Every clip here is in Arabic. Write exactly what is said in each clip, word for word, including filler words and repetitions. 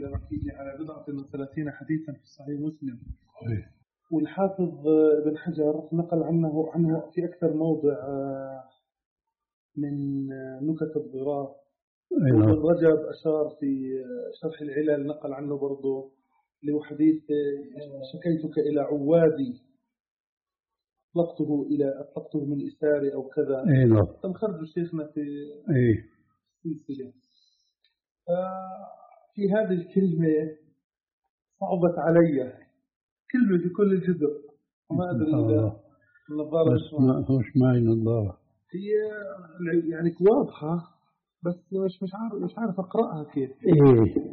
فيه على بضعة وثلاثين حديثا في صحيح مسلم. إيه. والحافظ ابن حجر نقل عنه عنه في أكثر موضع من نكت الضرار. وابن رجب أشار في شرح العلل نقل عنه برضه له حديث شكيتك إلى عوادي أطلقته إلى أطلقته من إساري أو كذا. إيه. تم خرج شيخنا في إيه. سلسلة. في هذه الكلمة صعبت علي كلمة في كل الجزء وما أدري إذا النظارة مش معي نظارة. هي يعني واضحة بس مش مش عارف مش عارف أقرأها كيف. إيه.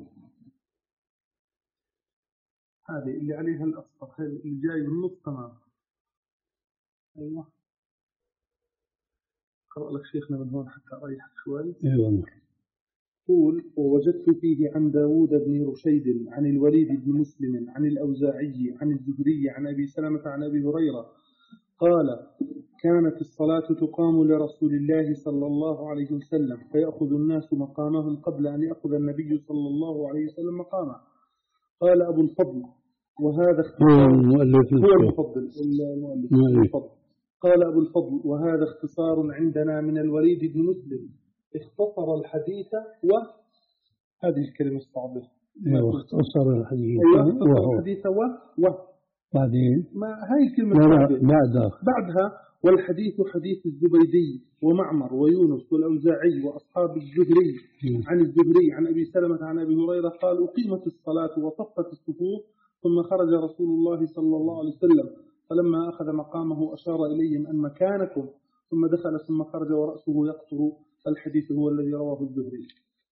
هذه اللي عليها الأصفر اللي جاي بالنص تمام. أيوة. أقرأ لك شيخنا من هون حتى أريحك شوي. أيوة. قول ووجدت فيه عن داود بن رشيد عن الوليد بن مسلم عن الأوزاعي عن الزهري عن أبي سلمة عن أبي هريرة قال كانت الصلاة تقام لرسول الله صلى الله عليه وسلم فيأخذ الناس مقامهم قبل أن يأخذ النبي صلى الله عليه وسلم مقامه. قال أبو الفضل وهذا اختصار هو المفضل المؤلف. قال أبو الفضل وهذا اختصار عندنا من الوليد بن مسلم اختصر الحديث وهذه الكلمة الصعبة. اختصر الحديث اختصر الحديث و و بعدين ما هاي الكلمة الصعبة بعدها بعدها والحديث حديث الزبيدي ومعمر ويونس والأوزاعي وأصحاب الزهري عن الزهري عن أبي سلمة عن أبي هريرة قال أقيمت الصلاة وصفت الصفوف ثم خرج رسول الله صلى الله عليه وسلم فلما أخذ مقامه أشار إليهم أن مكانكم ثم دخل ثم خرج ورأسه يقطر. الحديث هو الذي رواه الزهري.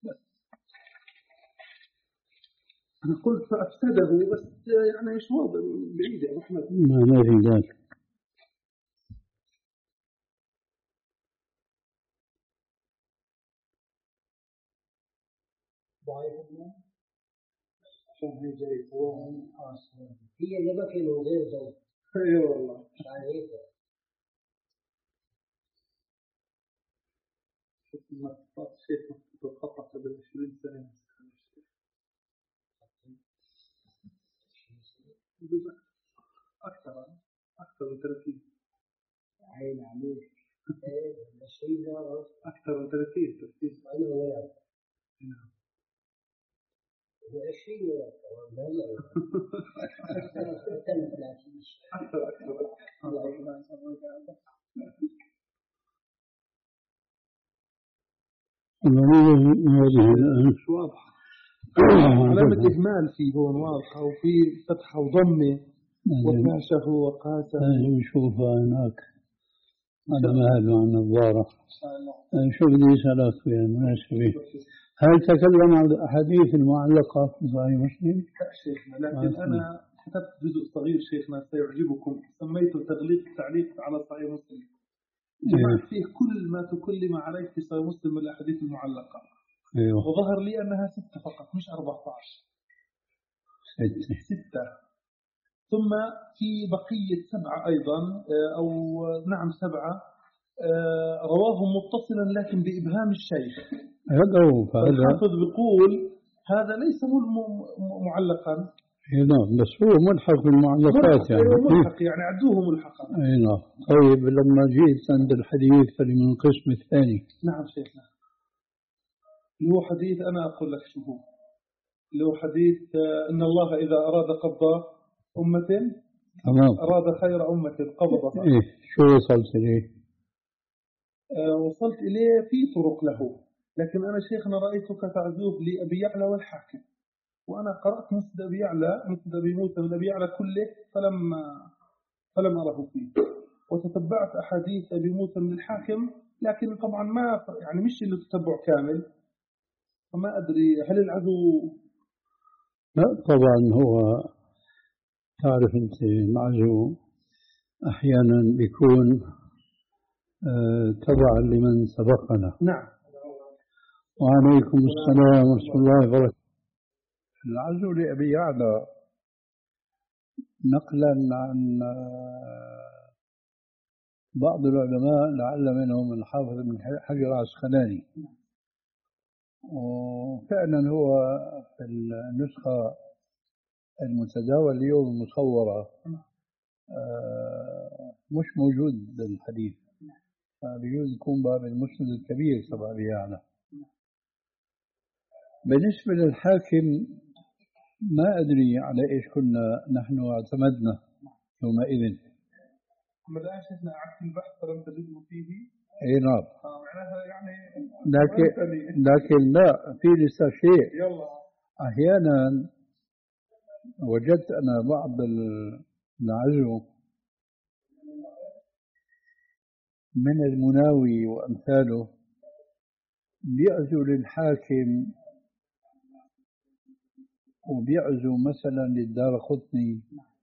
أنا قلت فأفسده بس يعني إيش واضح بعيدة يا أحمد. ما في ذلك. هي اللي بقي من غير زوج. اي والله. شوف ما صار شيء متخطى قبل عشرين سنة. أكثر أكثر من ثلاثين. عين عليك. عشرين أكثر من ثلاثين ثلاثين. أنا وياك. نعم. عشرين وياك. لا لا. أكثر من ثلاثين. أكثر أكثر. مش واضحة. علامة إهمال فيه هون واضحة وفي فتحة وضمة وكاشه وقاسه. نشوفها هناك. هذا ما هذا عن النظارة. شو بدي أسألك يا مناسبة. هل تكلم عن الأحاديث المعلقة في صحيح مسلم؟ لا شيخنا لكن أنا كتبت جزء صغير شيخنا سيعجبكم سميته تغليق التعليق على صحيح مسلم. جمعت فيه كل ما تكلم عليه في صحيح مسلم من الأحاديث المعلقة. أيوة. وظهر لي أنها ستة فقط مش أربعة عشر. ستة. ستة. ثم في بقية سبعة أيضا أو نعم سبعة رواهم متصلا لكن بإبهام الشيخ. الحافظ بيقول هذا ليس معلقا. نعم بس هو ملحق بالمعلقات يعني. ملحق يعني عدوه ملحقا. اي نعم. طيب لما جيت عند الحديث اللي من القسم الثاني. نعم شيخنا. اللي هو حديث أنا أقول لك شو هو. اللي هو حديث إن الله إذا أراد قبض أمة تمام. أراد خير أمة قبضها. إيه شو وصلت إليه؟ آه وصلت إليه في طرق له لكن أنا شيخنا رأيتك تعزوه لأبي يعلى والحاكم وأنا قرأت مسند أبي يعلى مسند أبي موسى من أبي يعلى كله فلم فلم أره فيه وتتبعت أحاديث أبي موسى من الحاكم لكن طبعا ما يعني مش اللي تتبع كامل فما أدري هل العزو. لا طبعا هو تعرف أنت العزو أحيانا بيكون آه تبعا لمن سبقنا. نعم. وعليكم السلام ورحمة الله وبركاته. العزو لأبي يعلى نقلا عن بعض العلماء لعل منهم الحافظ بن حجر العسقلاني وفعلا هو في النسخة المتداول اليوم المصورة آه، مش موجود الحديث، بيجوز يكون باب المسند الكبير تبع أبي يعلى. بالنسبة للحاكم ما أدري على إيش كنا نحن اعتمدنا يومئذ. ما الآن شفنا أعدت البحث فلم تجده فيه. أي نعم. معناها يعني لكن لكن لا في لسه شيء. يلا. أحيانا وجدت أنا بعض العزو من المناوي وأمثاله بيعزو للحاكم وبيعزو مثلا للدارقطني،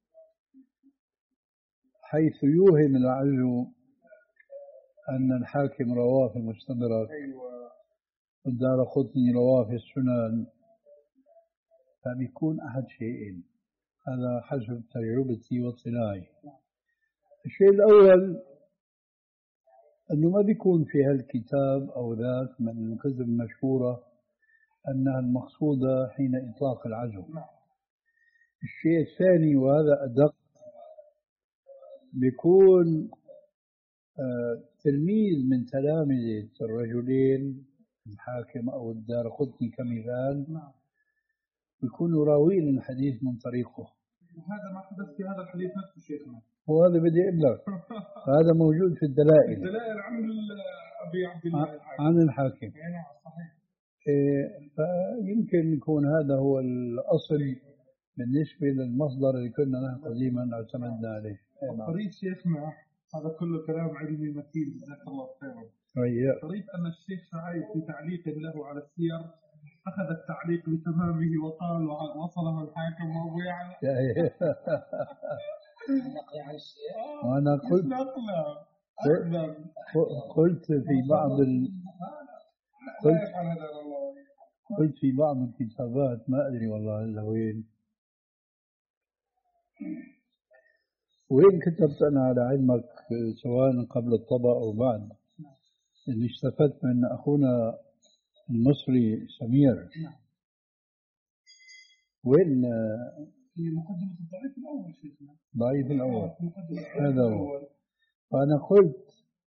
حيث يوهم العزو أن الحاكم رواه في المستدرك والدارقطني رواه في السنن، فبيكون أحد شيئين. هذا حسب تجربتي واطلاعي. الشيء الأول أنه ما بيكون في هالكتاب أو ذاك من الكتب المشهورة أنها المقصودة حين إطلاق العزو. الشيء الثاني وهذا أدق، بيكون آه تلميذ من تلامذة الرجلين الحاكم أو الدارقطني كمثال، بيكون راوين الحديث من طريقه. وهذا ما حدث في هذا الحديث نفسه شيخنا. وهذا بدي أقول لك هذا موجود في الدلائل. الدلائل عن أبي عبد الله الحاكم. عن الحاكم. نعم صحيح. إيه فيمكن يكون هذا هو الأصل بالنسبة للمصدر اللي كنا نحن قديما اعتمدنا عليه. طريق شيخنا هذا كله كلام علمي متين جزاك الله خيرا. طريق أن الشيخ شعيب في تعليق له على السير أخذ التعليق بتمامه وقال وصله الحاكم وأبو يعلى. وأنا قلت قلت في بعض ال... قلت قلت في بعض الكتابات ما أدري والله إلا وين وين كتبت أنا على علمك سواء قبل الطبع أو بعد، اللي استفدت من أخونا المصري سمير. وين في مقدمة الضعيف الأول شيخنا. ضعيف الأول هذا هو. فأنا قلت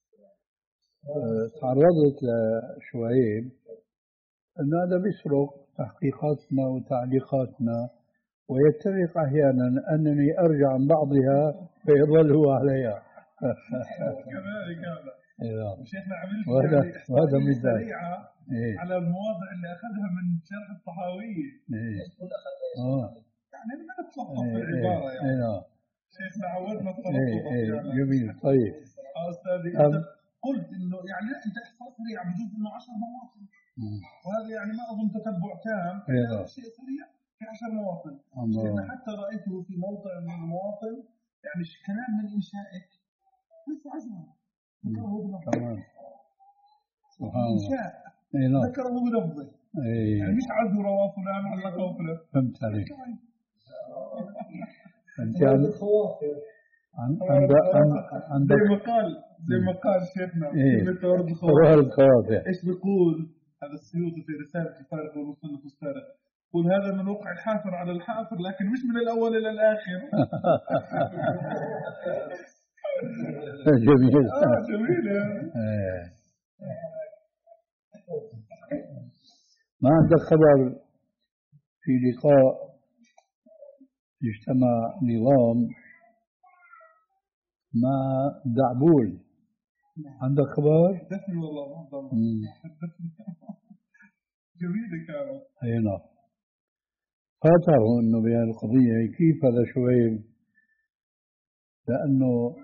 تعرضت لشعيب أن هذا بيسرق تحقيقاتنا وتعليقاتنا ويتفق أحيانا أنني أرجع عن بعضها فيظل هو عليها. كذلك هذا. شيخنا عملت وهذا وهذا مثال إيه؟ على المواضع اللي أخذها من شرح الطحاوية. إيه؟ آه. يعني ما نتلخبط في العبارة يعني. إيه؟ شيخنا عودنا التلخبط. إيه إيه يعني. جميل طيب. أستاذي قلت إنه يعني لا أنت احفظ سريع بجوز إنه عشر مواطن. وهذا يعني ما أظن تتبع تام. إيه؟ شيء سريع في عشر مواطن. حتى رأيته في موضع من المواطن يعني كلام من إنشائك بس عزمه. تمام. سبحان الله. ذكره بلفظه. إيه. يعني مش عزو رواه فلان علقه فلان. فهمت عليك. أنت عن عن عن عن زي ما قال زي ما قال شيخنا كلمة ورد الخوافر. إيش بيقول هذا السيوطي في رسالة الفارق والمصنف السارق؟ يقول هذا من وقع الحافر على الحافر لكن مش من الأول إلى الآخر. جميل. آه جميل يعني. ما عندك خبر في لقاء اجتمع نظام مع دعبول؟ عندك خبر؟ حدثني والله ما ضل. جميل كانت. أي نعم. خاطروا إنه بهالقضية كيف هذا شويب، لأنه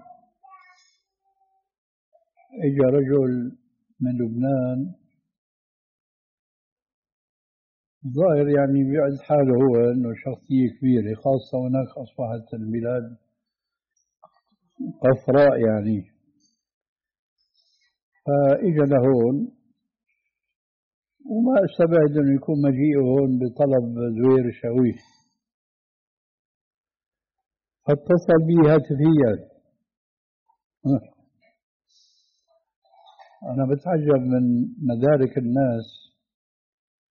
إجا رجل من لبنان ظاهر يعني بيعد حاله هو إنه شخصية كبيرة، خاصة هناك أصبحت البلاد قفراء يعني. فإجا لهون وما استبعد إنه يكون مجيئه هون بطلب زوير الشاويش، فاتصل بي هاتفيا. أنا بتعجب من مدارك الناس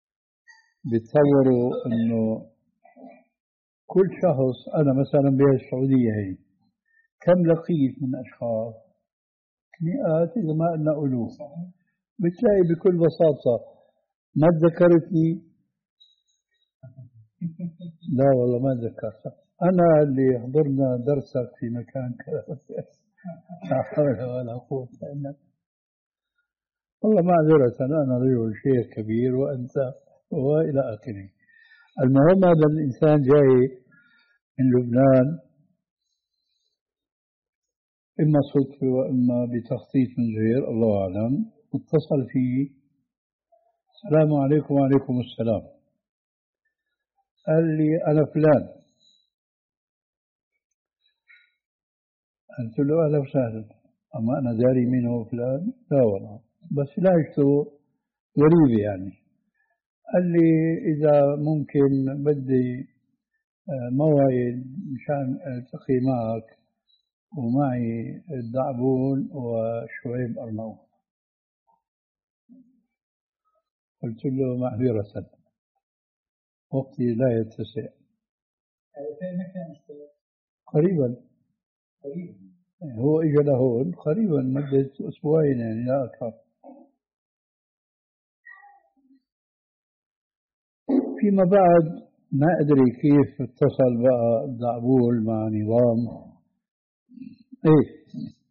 بيتصوروا إنه كل شخص، أنا مثلا بالسعودية هي كم لقيت من أشخاص، مئات إذا ما قلنا ألوف، بتلاقي بكل بساطة ما تذكرتني. لا والله ما تذكرت. أنا اللي حضرنا درسك في مكان كذا. لا حول ولا قوة إلا بالله. والله معذرة، أنا رجل شيخ كبير وأنت وإلى آخره. المهم هذا الإنسان جاي من لبنان إما صدفة وإما بتخطيط من غير الله أعلم، اتصل فيه: السلام عليكم. وعليكم السلام. قال لي: أنا فلان. قلت له: أهلا وسهلا. أما أنا داري مين هو فلان؟ لا والله، بس لهجته غريبة يعني. قال لي: إذا ممكن بدي موعد مشان التقي معك ومعي الدعبون وشعيب أرناؤوط. قلت له: معذرة، وقتي لا يتسع. قريبا هو إجا لهون قريبا مدة أسبوعين يعني لا أكثر. فيما بعد ما أدري كيف اتصل بقى الدعبول مع نظام. إيه،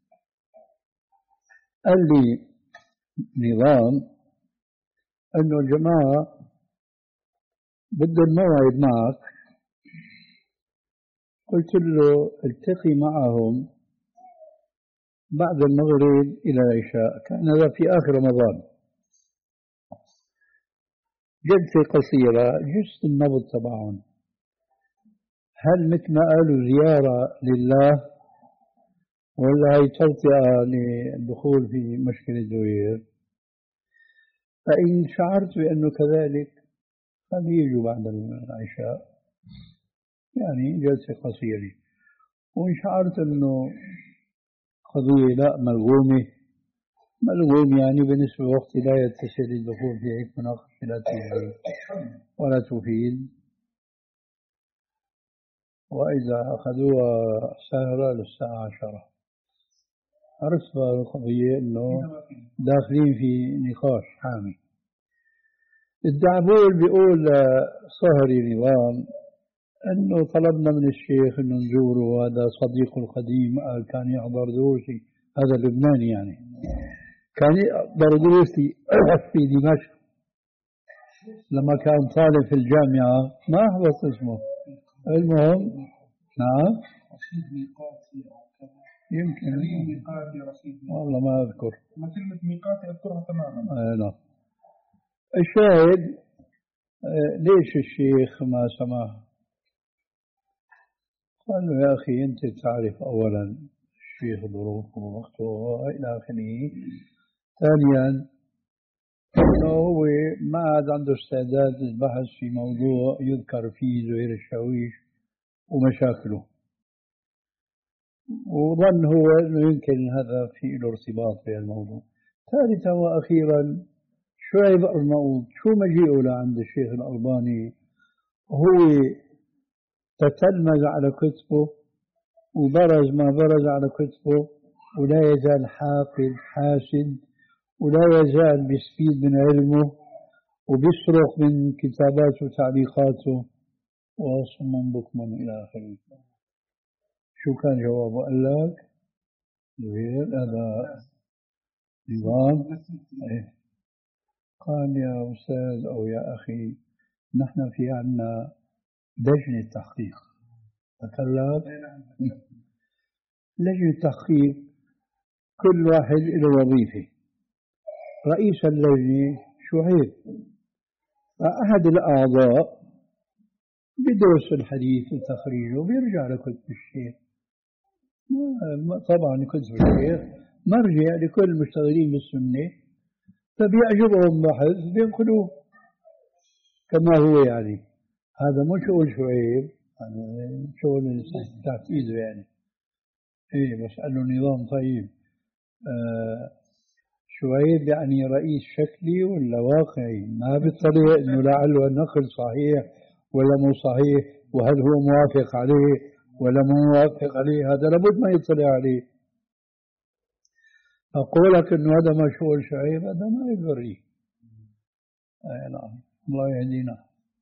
قال لي نظام أنه الجماعة بدهم موعد معك. قلت له: التقي معهم بعد المغرب إلى العشاء. كان هذا في آخر رمضان. جلسة قصيرة، جست النبض تبعهم. هل مثل ما قالوا زيارة لله ولا هي توطئة للدخول في مشكلة زوير؟ فإن شعرت بأنه كذلك خليه يجوا بعد العشاء، يعني جلسة قصيرة. وإن شعرت أنه قضية لا ملغومة، ملغوم يعني بالنسبة لوقت لا يتسع للدخول في هيك مناقشة لا تفيد ولا تفيد، وإذا أخذوها سهرة للساعة عشرة. عرفت القضية أنه داخلين في نقاش حامي. الدعبول بيقول صهري نظام أنه طلبنا من الشيخ أنه نزوره، وهذا صديقه القديم قال كان يحضر دروسي، هذا لبناني يعني، كان يحضر دروسي في دمشق لما كان طالب في الجامعة، ما أحفظ اسمه. المهم نعم يمكن ميقاتي رصيد والله ما أذكر، ما كلمة ميقاتي أذكرها تماما. آه لا. الشاهد آه ليش الشيخ ما سماه؟ قال له: يا أخي أنت تعرف أولا الشيخ ظروفه ووقته وإلى آخره. ثانيا أنه هو ما عاد عنده استعداد للبحث في موضوع يذكر فيه زهير الشاويش ومشاكله، وظن هو أنه يمكن هذا في له ارتباط بهالموضوع. ثالثا وأخيرا شعيب أرناؤوط شو مجيئه لعند الشيخ الألباني؟ هو تتلمذ على كتبه وبرز ما برز على كتبه، ولا يزال حاقد حاسد، ولا يزال بيستفيد من علمه وبيسرق من كتاباته وتعليقاته، وصم بكم إلى آخره. شو كان جوابه؟ قال لك هذا نظام. إيه. قال: يا أستاذ أو يا أخي، نحن في عنا لجنة تحقيق. أكلت لجنة تحقيق كل واحد له وظيفة. رئيس اللجنة شعيب، فأحد الأعضاء بدرس الحديث وتخريجه وبيرجع لكتب الشيخ. طبعا كتب الشيخ مرجع لكل المشتغلين بالسنة، فبيعجبهم بحث بينقلوه كما هو. يعني هذا مو شغل شعيب، هذا شغل تحت ايده يعني. ايه بس قال له نظام طيب. آه شعيب يعني رئيس شكلي ولا واقعي؟ ما بيطلع انه لعله النقل صحيح ولا مو صحيح، وهل هو موافق عليه ولا مو موافق عليه، هذا لابد ما يطلع عليه. أقولك إنه هذا مشهور شعيب، هذا ما يبري. أي نعم، الله يهدينا.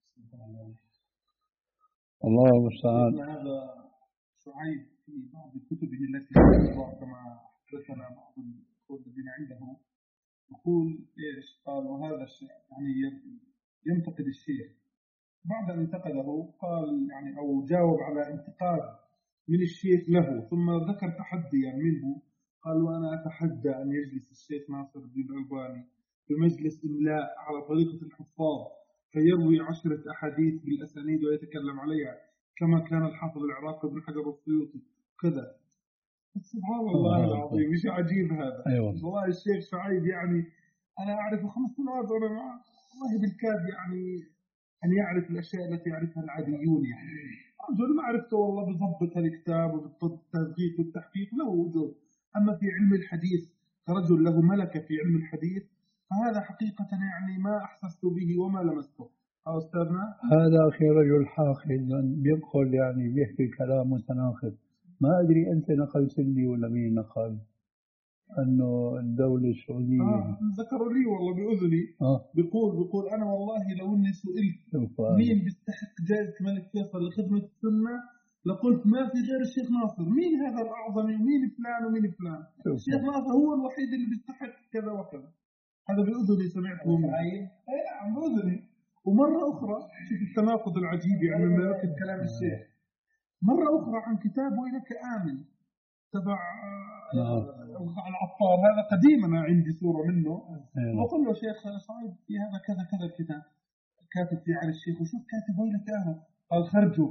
الله المستعان. هذا شعيب في بعض كتبه التي كتبها كما حدثنا بعض الأخوة الذين عنده، يقول إيش؟ قال وهذا الشيء يعني ينتقد الشيخ. بعد أن انتقده قال يعني أو جاوب على انتقاد من الشيخ له، ثم ذكر تحديا منه، قال وأنا أتحدى أن يجلس الشيخ ناصر الدين الألباني بمجلس إملاء على طريقة الحفاظ فيروي عشرة أحاديث بالأسانيد ويتكلم عليها كما كان الحافظ العراقي بن حجر السيوطي كذا. سبحان الله العظيم، مش عجيب هذا؟ أيوة. والله الشيخ شعيب يعني أنا أعرفه خمس سنوات وأنا معه، والله بالكاد يعني أن يعرف الأشياء التي يعرفها العاديون. يعني رجل معرفته والله بضبط الكتاب وبالتدقيق والتحقيق له وجود، أما في علم الحديث كرجل له ملكة في علم الحديث فهذا حقيقة يعني ما أحسست به وما لمسته. أو أستاذنا هذا أخي رجل حاقد بيقول يعني بيحكي كلام متناقض. ما أدري أنت نقلت لي ولا مين نقل أنه الدولة السعودية آه ذكروا لي والله بأذني. آه. بيقول بيقول أنا والله لو إني سئلت مين بيستحق جائزة الملك فيصل لخدمة السنة لقلت ما في غير الشيخ ناصر. مين هذا الأعظم ومين فلان ومين فلان؟ الشيخ ناصر هو الوحيد اللي بيستحق كذا وكذا. هذا بأذني سمعته منه. أي نعم بأذني. ومرة أخرى شوف التناقض العجيب يعني لما يركب كلام الشيخ. مرة أخرى عن كتاب وينك آمن تبع العطار، هذا قديم أنا عندي صورة منه. وقل له شيخ صعيب في هذا كذا كذا الكتاب كاتب فيه على الشيخ وشوف كاتب وينك آمن، قال خرجوا.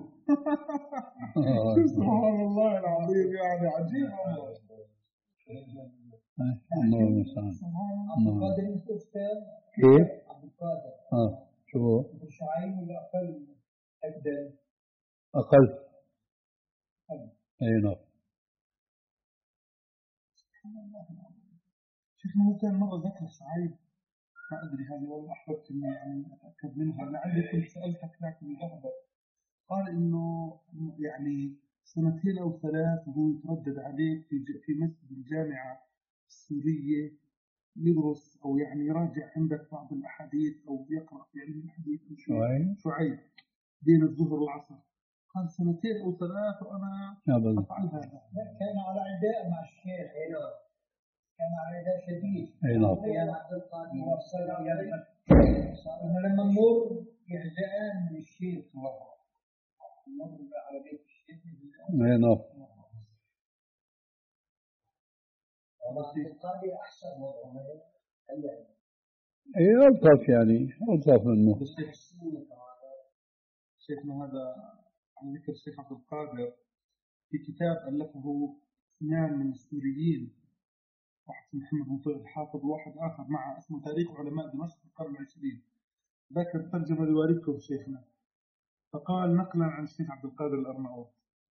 سبحان الله العظيم يعني عجيب والله. الله المستعان. عبد القادر الأستاذ كيف؟ عبد القادر اه شو؟ شعيب ولا أقل أقدم؟ أقل. أي نعم. شيخنا هو كان مرة ذكر شعيب ما أدري هذه والله أحببت إني يعني أتأكد منها لعلي كنت سألتك لكن لحظة. قال إنه يعني سنتين أو ثلاث وهو يتردد عليك في في مسجد الجامعة السورية يدرس أو يعني يراجع عندك بعض الأحاديث أو يقرأ في علم الحديث. شعيب شعيب بين الظهر والعصر. قال سنتين أو ثلاث وأنا أفعل هذا. كان على عداء مع الشيخ هنا، كان على عداء شديد. أي نعم. كان عبد القادر وصل إنه لما نمر يعزئان للشيخ مرة نمر على بيت الشيخ. أي نعم. عبد القادر أحسن وضع أي ألطف يعني ألطف منه. شيخنا هذا عن ذكر الشيخ عبد القادر في كتاب ألفه اثنان من السوريين، واحد محمد بن طيب الحافظ وواحد آخر مع اسمه تاريخ علماء دمشق في القرن العشرين. ذكر ترجمة لوالدكم شيخنا، فقال نقلا عن الشيخ عبد القادر الأرناؤوط،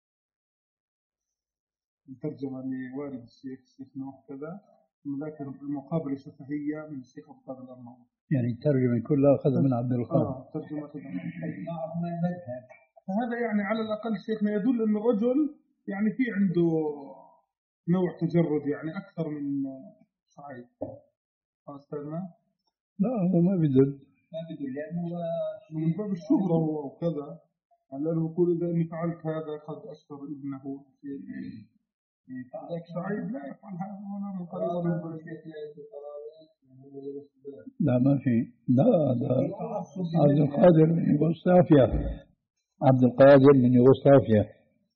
ترجمة لوالد الشيخ الشيخ نوح كذا، ثم ذكر المقابلة الشفهية من الشيخ عبد القادر الأرناؤوط. يعني الترجمة كلها أخذها من عبد القادر. آه ترجمة من فهذا يعني على الأقل شيخنا يدل أن الرجل يعني في عنده نوع تجرد يعني أكثر من شعيب. أستاذنا لا هو ما بدل ما بدل لأنه من باب الشهرة وكذا، لأنه يقول إذا إني فعلت هذا قد أشهر ابنه فذاك شعيب لا يفعل هذا ولا من قريب ولا من بعيد. لا ما في. لا هذا عبد القادر من يوغوسلافيا، عبد القادر من يوغوسلافيا،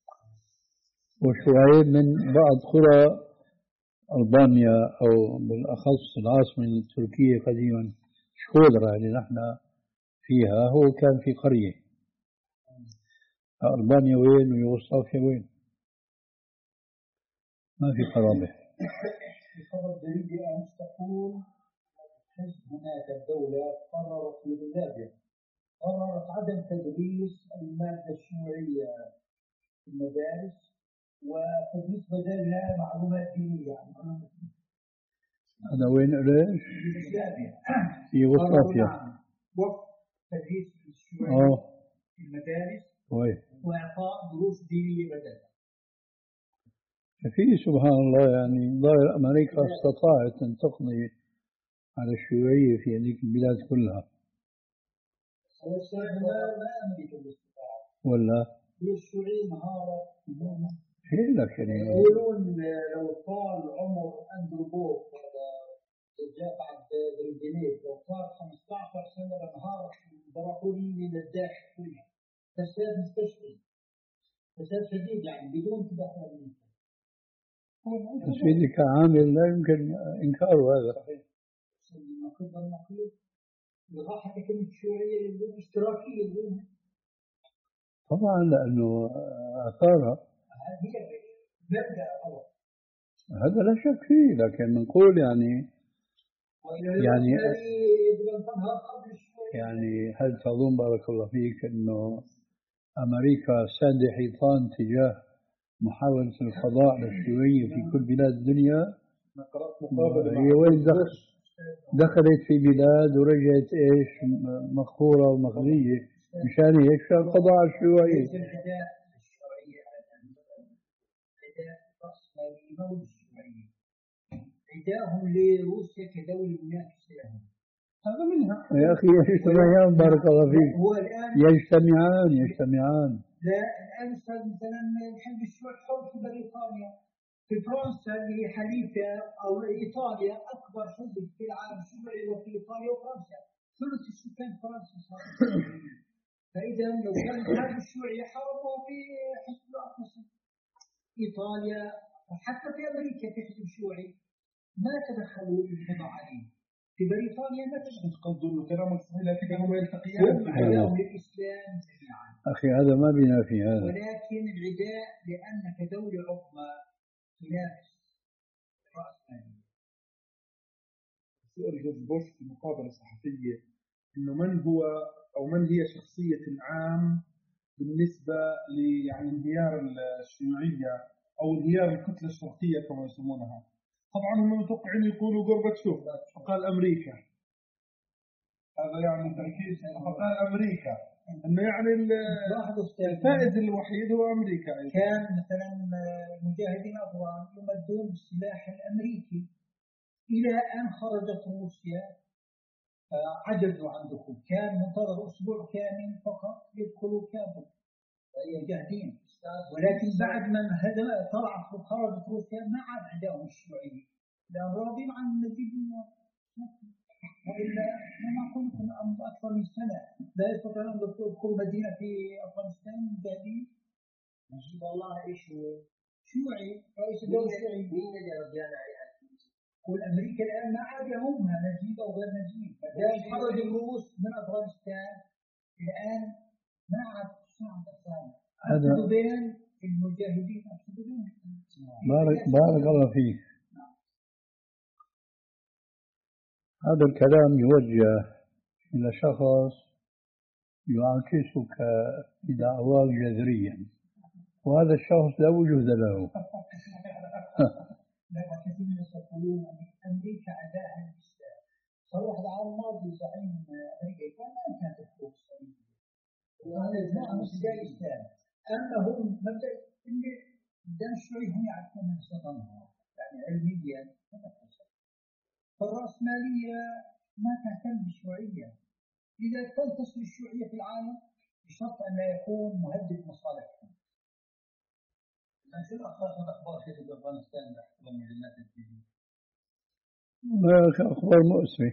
وشعيب من بعض قرى ألبانيا أو بالأخص العاصمة التركية قديما شكودرا اللي نحن فيها. هو كان في قرية. ألبانيا وين ويوغوسلافيا وين؟ ما في قرابة. الخبر الجديد أمس تقول هناك الدولة قررت في يوغوسلافيا قررت عدم تدريس المادة الشيوعية في المدارس وتدريس بدلها معلومات دينية. هذا وين ليش؟ في يوغوسلافيا. وقف تدريس الشيوعية اه في المدارس وين؟ وإعطاء دروس دينية بدلا. في سبحان الله يعني ظاهر أمريكا استطاعت أن تقضي على الشيوعية في هذيك البلاد كلها. لا أمريكا بالاستطاعة ولا؟ هي الشيوعية مهارة. هي لكن يقولون لو طال عمر أندرو بوك هذا جاء بعد بريزيليت لو طال خمسة عشر سنة لمهارة الإمبراطورية للداخل كلها. فساد مستشفى فساد شديد يعني بدون تدخل أمريكا. بس في كعامل لا يمكن إنكاره هذا. النقيض النقيض لغاية حتى كلمة الشيوعية الاشتراكية يقولون. طبعا لأنه أثارها هي مبدأ غلط. هذا لا شك فيه، لكن نقول يعني يعني يعني هل تظن بارك الله فيك أنه أمريكا سد حيطان تجاه محاولة القضاء على الشيوعية في كل بلاد الدنيا؟ هي وين دخل دخلت في بلاد ورجعت إيش مقهورة ومخزية مشان هيك كان القضاء على الشيوعية. عداهم لروسيا كدولة منافسة لهم هذا منها. يا أخي يجتمعان بارك الله فيك يجتمعان يجتمعان لا الآن مثلا الحزب الشيوعي حر في بريطانيا في فرنسا اللي هي حليفة أو إيطاليا أكبر حزب في العالم الشيوعي وفي إيطاليا وفرنسا ثلث السكان فرنسا صار. فإذا لو كان الحزب الشيوعي حربوا في حزب الأقصى إيطاليا وحتى في أمريكا في حزب شيوعي ما تدخلوا القضاء عليه. في بريطانيا ما تدخلوا قصدوا انه كلام صحيح لكن هم يلتقيان عداء للاسلام جميعا. اخي هذا ما بينا في هذا. ولكن العداء لانك دوله عظمى تنافس راس ماليه. سؤال جورج بوش في مقابله صحفيه انه من هو او من هي شخصيه العام بالنسبه ل يعني انهيار الشيوعيه او انهيار الكتله الشرقيه كما يسمونها. طبعا هم متوقعين يقولوا غورباتشوف فقال أمريكا. هذا يعني تركيز فقال أمريكا إنه يعني الفائز الوحيد هو أمريكا. كان مثلا مجاهدين أفغان يمدون بالسلاح الأمريكي إلى أن خرجت روسيا عجزوا عن دخول. كان منتظر أسبوع كامل فقط يدخلوا كابل جاهدين. ولكن بعد ما طلعت وخرجت روسيا ما عاد عندهم الشيوعية لأن راضين عن نجيب الله. وإلا ما أقول لكم أكثر من سنة لا يستطيعون أن يدخلوا مدينة في أفغانستان جاهدين. نجيب الله إيش هو؟ شيوعي رئيس الدولة الشيوعي. مين اللي رجعنا عليه؟ كل أمريكا الآن ما عاد يهمها نجيب أو غير نجيب. خرج الروس من أفغانستان الآن ما عاد شعب أفغان. هذا بين المجاهدين بارك بارك الله فيك. هذا الكلام يوجه إلى شخص يعاكسك بدعواه جذريا وهذا الشخص لا وجود له. لا كثير من يقولون أمريكا عداء للإسلام. صراحة العام الماضي زعيم أمريكا ما كانت تحكم السلمية. وهذا نعم اتجاه الإسلام. أما هم مبدأ اللي قدام الشيوعية هم يعرفون من صدمها يعني علميا. فالرأسمالية ما تهتم بالشيوعية. إذا تنتصر الشيوعية في العالم بشرط أن لا يكون مهدد مصالحهم. ما شو الأخبار الأخبار في أفغانستان باحترام مجلات التلفزيون؟ ما أخبار مؤسفة.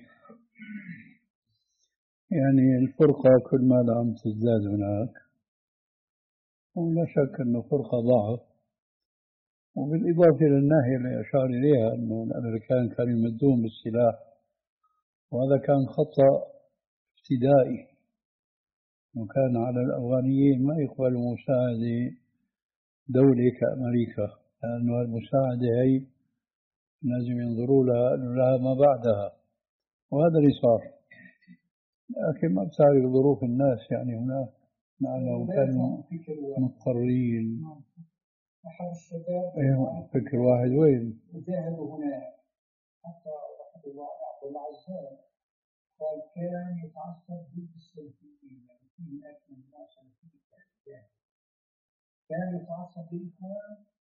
يعني الفرقة كل ما عم تزداد هناك ولا شك أنه فرقة ضعف. وبالإضافة للناحية اللي أشار إليها أنه الأمريكان كانوا يمدون بالسلاح وهذا كان خطأ ابتدائي. وكان على الأفغانيين ما يقبلوا مساعدة دولة كأمريكا لأنه المساعدة هي لازم ينظروا لها أنه لها ما بعدها وهذا اللي صار. لكن ما بتعرف ظروف الناس يعني هناك لأنهم كانوا مضطرين. أحد الشباب فكر واحد وين؟ جاهدوا هنا حتى عبد الله عبد الله عزام قال كان يتعصب ضد السلفيين، يعني في هناك من الناس سلفيين كان يتعصب للإخوان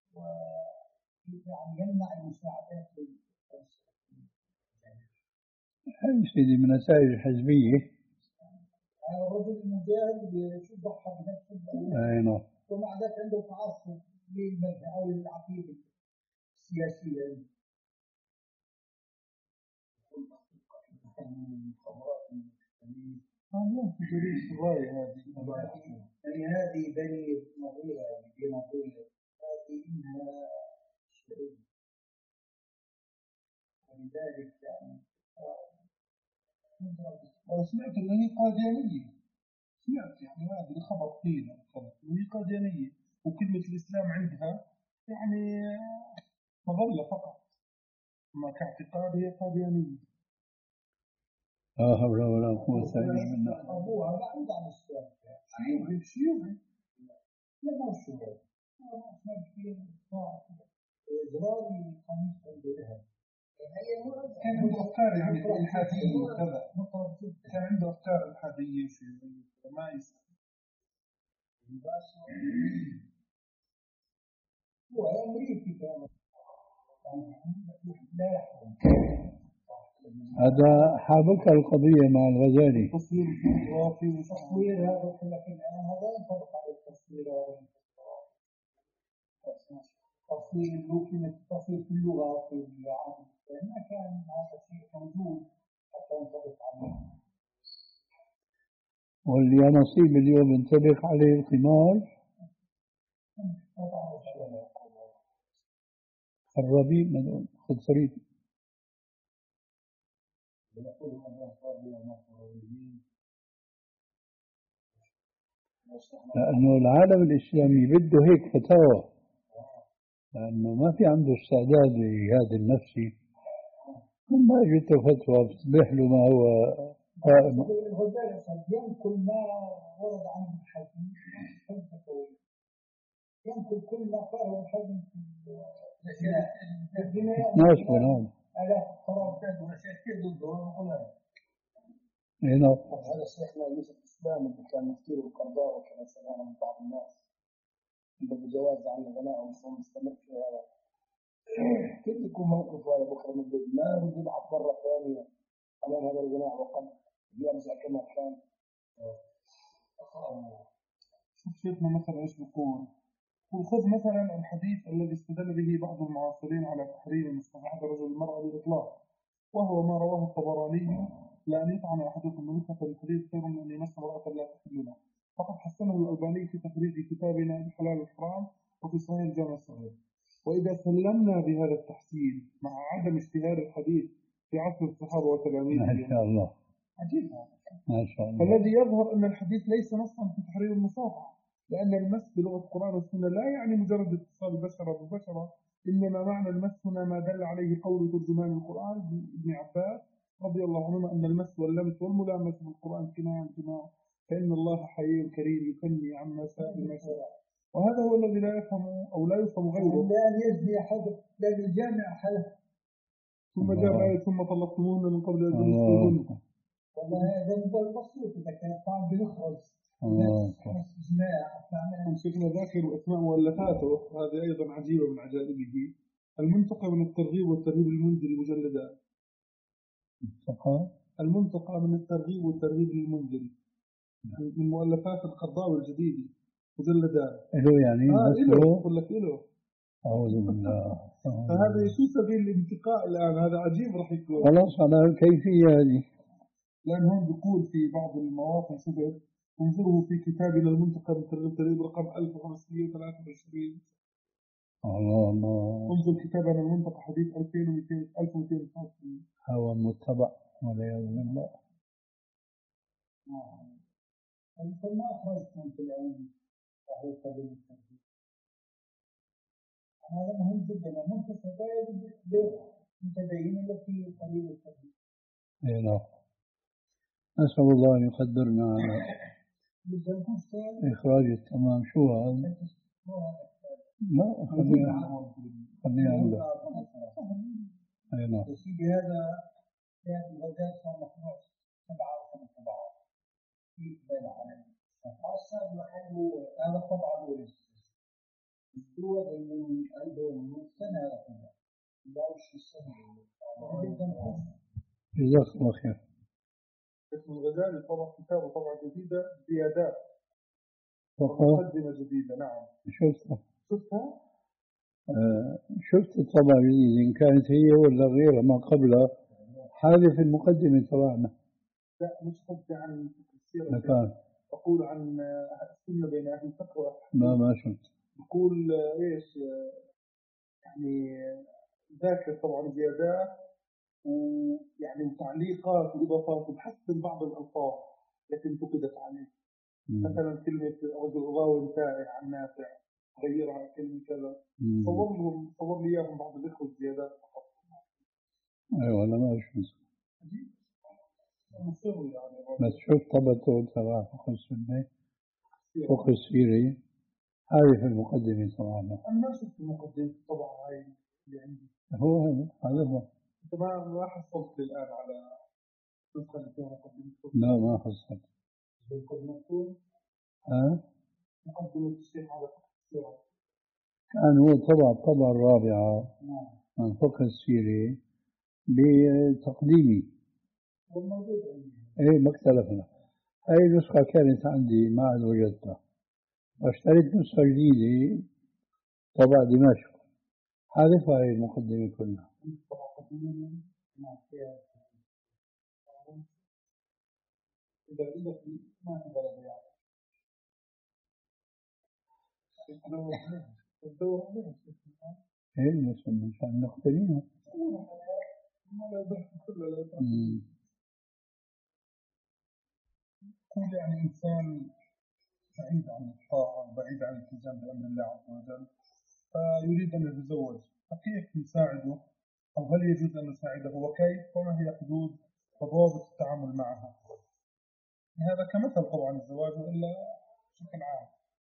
ويعني يمنع المساعدات للسلفيين. هذه سيدي من نتائج الحزبية. هذا الرجل المجاهد شو ضحى بنفسه أي نعم. ومع ذلك عنده تعصب للمذهب أو للعقيدة السياسية. يعني هذه بني نظيرة بنظيرة هذه إنها شيء، ولذلك يعني وسمعت أن هي قاديانية، سمعت يعني هذا الخبر قيل هي قاديانية وكلمة الإسلام عندها يعني مظلة فقط، ما كاعتقاد هي قاديانية. لا حول ولا قوة إلا بالله. أبوها لا عند عن السلام شيوعي شيوعي لا ما شيوعي ما اسمه كثير إزرائيلي قميص ذهب. كان عنده أفكار يعني إلحادية وكذا، كان عنده أفكار إلحادية وشيوعية ما يصير. هو أمريكي كان لا يحكم. هذا حابك القضية مع الغزالي. التصوير الفوتوغرافي والتصوير هذا لكن هذا ينطبق على التصوير التصوير اللوكي التصوير في اللغة في العرب ما كان هذا شيء موجود حتى ينطبق عليه. واليانصيب اليوم ينطبق عليه القمار. الربيع من خضصريف لأنه العالم الإسلامي بده هيك فتاوى، لأنه ما في عنده استعداد لجهاد النفسي. لما جئت فتوى بتصبح له ما هو قائم. الغزالي ينقل ما ورد عنه الحديث ينقل كل ما قاله الحديث في الجنايات. نعم. على قرارات ومشاكل ضده. هنا هذا شيخنا يوسف الإسلام اللي كان مفتي القرضاء وكان سمعنا من بعض الناس اللي بجواز عن الغناء ومصر مستمر في هذا. كيف يكون موقف هذا بكرة من الجد ما رد يلعب مرة ثانية على هذا الغناء وقد يرجع كما كان. شوف شيخنا مثلا ايش بيقول، وخذ مثلا الحديث الذي استدل به بعض المعاصرين على تحريم مصافحة رجل المرأة بالإطلاق، وهو ما رواه الطبراني: لأن يطعن أحدكم بمثلث الحديث خير من أن يمس امرأة لا تحل له. فقد حسنه الألباني في تخريج كتابنا الحلال والحرام وفي صحيح الجامع الصغير. وإذا سلمنا بهذا التحسين مع عدم اشتهار الحديث في عصر الصحابة وتلاميذهم ما شاء الله عجيب ما شاء الله. الذي يظهر أن الحديث ليس نصا في تحريم المصافحة، لأن المس بلغة القرآن والسنة لا يعني مجرد اتصال البشرة بالبشرة، إنما معنى المس هنا ما دل عليه قول ترجمان القرآن ابن عباس رضي الله عنهما أن المس واللمس والملامسة في القرآن كناية عن كناية، فإن الله حي كريم يكني عما شاء بما شاء. وهذا هو الذي لا يفهم أو لا يفهم غيره. لا يزني أحد لا يجامع أحد ثم جاء آية ثم طلقتموهن من قبل أن تمسوهن. والله هذا مثال بسيط إذا كان طعم بنخرج شيخنا ذاكر أسماء مؤلفاته هذه أيضا عجيبة من عجائبه: المنتقى من الترغيب والترهيب للمنذري مجلدان. المنتقى من الترغيب والترهيب للمنذري من مؤلفات القرضاوي الجديدة مجلدان. إله يعني آه إله أقول لك إله. أعوذ بالله. فهذا شو سبيل الانتقاء الآن؟ هذا عجيب راح يكون. خلاص على الكيفية هذه. لأن هون بيقول في بعض المواقع شبه انظروا في كتابنا المنتقى من ترغيب رقم ألف وخمسمائة وثلاثة وعشرين. الله الله. انظر كتابنا المنتقى حديث ألفين ومئتين ألف ومئتين وخمسين. هو متبع والعياذ بالله. أنت ما أخرجتم في العلم وهو قبيل التربية. هذا مهم جدا. المنتقى متدين التي قبيل التربية. إيه لا. نسأل الله أن يقدرنا على إخراج التمام. شو هذا؟ لا خليها خليها عنده. أي نعم. هذا كان الغزال صار مطبوع سبعة أو ثمان طبعات في بين عالمي خاصة محله هذا طبعا ورث الدول اللي عندهم سنة رقمها لا وش السنة جزاك الله خير. اسم الغزالي طبع كتابه طبعة جديدة زيادات فقط مقدمة جديدة. نعم شفتها شفتها؟ آه شفت الطبعة الجديدة إن كانت هي ولا غيرها ما قبلها. هذه في المقدمة تبعنا. لا مش قصدي عن السيرة، مكان أقول عن السنة بين أهل الفقه. ما ما شفت. يقول إيش يعني ذاكر طبعا زيادات ويعني تعليقات وإضافات وبحسن بعض الألفاظ التي انتقدت عليه. مثلا كلمة رجل غاوي تائه عن نافع غيرها كلمة كذا. صور لهم صور لي إياهم بعض الإخوة الزيادات فقط. أيوة أنا ما شفت مصر يعني بس شفت طبعته تبع فقه السنة فقه السيري. هذه في المقدمة طبعا. أنا ما شفت المقدمة طبعا هاي اللي عندي. هو هذا هذا هو. أنت ما ما حصلت الآن على نسخة اللي فيها مقدمة؟ لا ما حصلت. مقدمة ها؟ مقدمة الشيخ على فقه السيرة كان هو طبع الطبعة الرابعة من فقه السيري بتقديمي. والموجود عندي. ايه ما اختلفنا. هاي النسخة كانت عندي ما عاد وجدتها. اشتريت نسخة جديدة طبع دمشق. حذفها هاي المقدمة كلها. إذا عندك ما تقدر يعني. الدور عليها. ايه بس مشان نختاريها. ما لا بحث كله لا يكون يعني إنسان بعيد عن الطاعة بعيد عن الالتزام بأمر الله عز وجل فيريد أن يتزوج فكيف نساعده أو هل يجوز أن نساعده وكيف وما هي حدود وضوابط التعامل معها. هذا كمثل طبعا الزواج وإلا بشكل عام.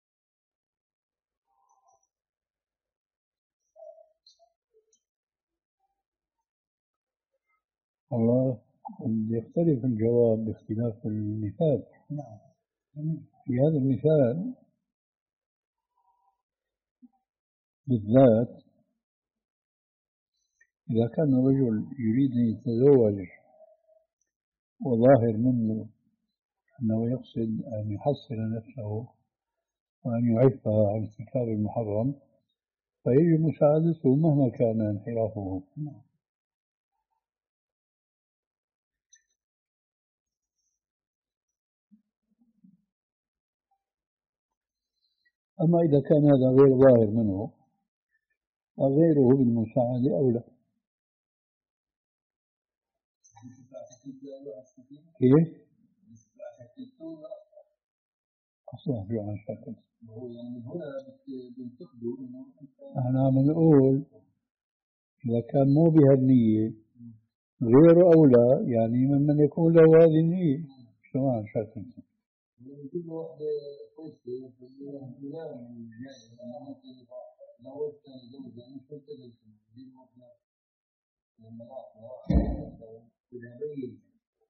الله يختلف الجواب باختلاف المثال. نعم. في هذا المثال بالذات إذا كان الرجل يريد أن يتزوج وظاهر منه أنه يقصد أن يحصن نفسه وأن يعفها عن ارتكاب المحرم فيجب مساعدته مهما كان انحرافه. أما إذا كان هذا غير ظاهر منه فغيره بالمساعدة أولى. كيف؟ أصلا في عن شكل أنا عم نقول إذا كان مو بهالنية غيره أولى يعني ممن يكون له هذه النية. شو عن شكل كل واحدة قصة في البلاد لو كان زوجة مش ملتزم دي المطلق لما راح يبين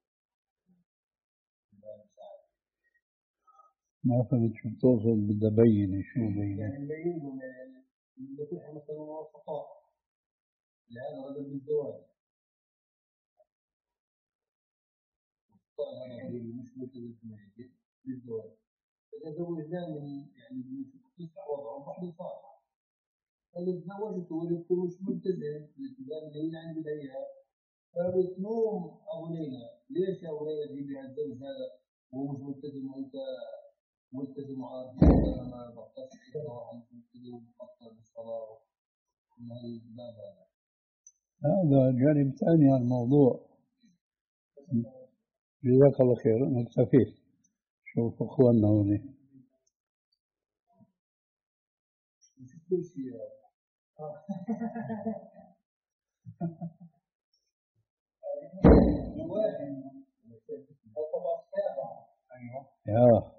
ما فهمت شو بتوصل بدها بين شو بين يعني بين لهم يعني بتروح مثلا مواصفات لهذا رجل بالزواج طبعا مش ملتزم بالزواج إذا زوجناه من يعني من تسع وضعه بعد صار اللي تزوجته ولدته مش ملتزم بالالتزام اللي هي عند بداية فبتلوم أبو ليلى ليش يا أبو ليلى تجيبي هالزوج هذا وهو مش ملتزم وأنت ملتزم وعارف أنا ما بقصد صراحة مش ملتزم وبقصد بالصلاة من هالباب هذا. هذا جانب ثاني عن الموضوع. جزاك الله خير أنا اكتفيت. شوف أخواننا هوني كل شيء يا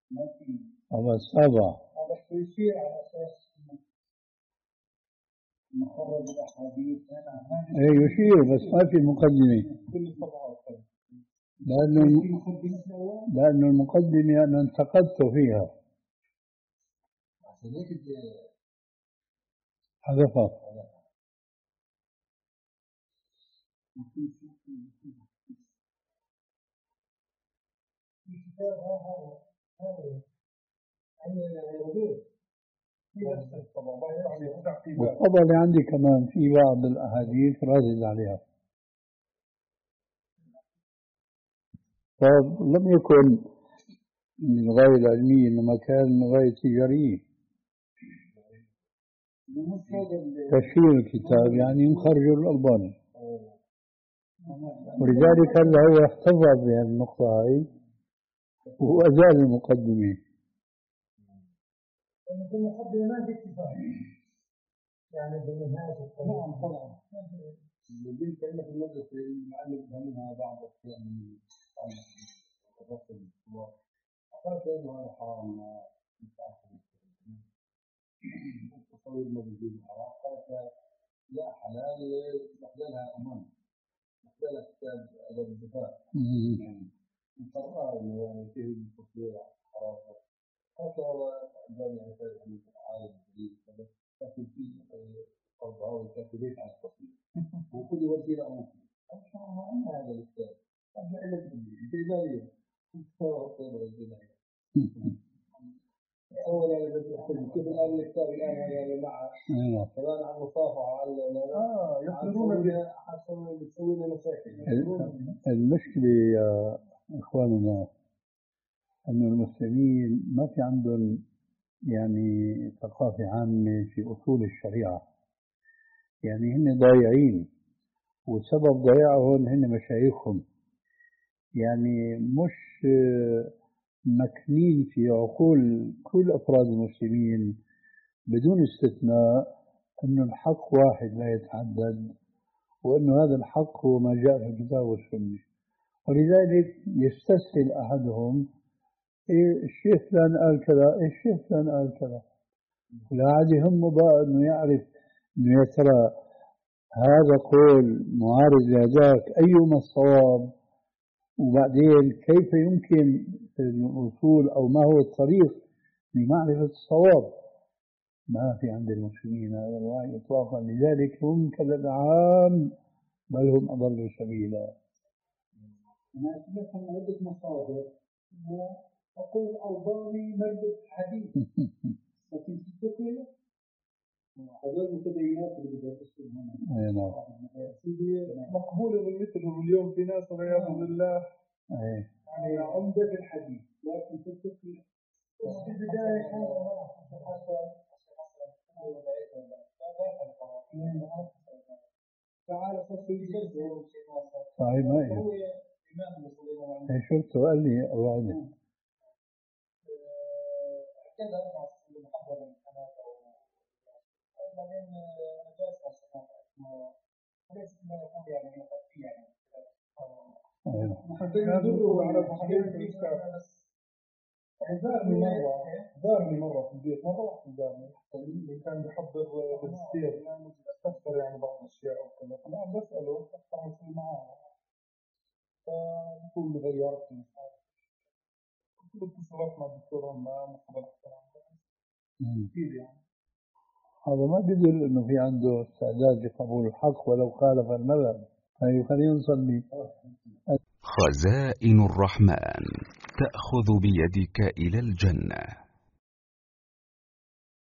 هذا السابع. هذا يصير على أساس مخرج الأحاديث إيه يشير بس ما في مقدمة. كل الطبعات لأنه لأنه المقدمة أنا انتقدت فيها حذفها. في كتاب هذا والطبع اللي عندي كمان في بعض الأحاديث رادد عليها. فلم يكن من الغاية العلمية إنما كان من الغاية التجارية. تشهير الكتاب يعني مخرج الألباني، ولذلك هلا هو احتفظ بهذه النقطة هاي وأزال المقدمة. المقدمة ما في اتفاق يعني بالنهاية نعم طبعا. يمكن كأنه في المدرسة المعلم فهمها بعض الأشياء من الرسم وقالت إنه هذا حرام متأخر تصوير الموجود حرام. قالت لا حلال استخدامها أمام استخدام كتاب أدب الدفاع مقرر إنه يعني فيه التصوير حرام. قالت هو أدب يعني في العالم الجديد لكن في قرضها والكاتبين على التصوير وكل وسيلة ممكن. أشعر أن هذا الكتاب أبنى إلى الجزائر أولا كيف الآن الكتاب الآن يعني مع كمان عن مصافحة على آه يقدرون بها حتى بتسوي لنا مشاكل. المشكلة يا إخواننا أن المسلمين ما في عندهم يعني ثقافة عامة في أصول الشريعة، يعني هن ضايعين، وسبب ضياعهم هن مشايخهم، يعني مش مكنين في عقول كل أفراد المسلمين بدون استثناء أن الحق واحد لا يتعدد، وأن هذا الحق هو ما جاء في الكتاب والسنة. ولذلك يستسهل أحدهم إيه الشيخ فلان قال كذا، إيه الشيخ فلان قال كذا، لا عاد يهمه بقى أنه يعرف أنه يا ترى هذا قول معارض لهذاك أيهما الصواب، وبعدين كيف يمكن الوصول أو ما هو الطريق لمعرفة الصواب. ما في عند المسلمين هذا الوعي إطلاقا، لذلك هم كالأنعام بل هم أضل سبيلا. أنا أتذكر عدة مصادر وأقول ألباني مردد حديث لكن تذكر هذول متدينات اللي بدها تشتغل هنا. أي نعم. سيدي مقبولة من مثلهم اليوم في ناس والعياذ بالله يعني عمدة في الحديث، لكن تذكر في البداية كان تعال صفي جزء صحيح. ما هو إيه شفته قال لي الله عليه كذا محضر بعدين نجاسة سماء ليس ما يقول يعني مخفي يعني محدين يدروا على محدين في الكتاب. زارني مرة زارني مرة في البيت مرة واحدة زارني اللي كان بيحضر بالسير استفسر يعني بعض الأشياء أو كذا، فأنا عم بسأله أفتح شيء معاه فبقول لي غيرت قلت له اتصلت مع الدكتور همام وقبل كثير يعني. هذا ما بيدل انه في عنده استعداد لقبول الحق ولو خالف المذهب. هاي خلينا نصلي. خزائن الرحمن تأخذ بيدك إلى الجنة.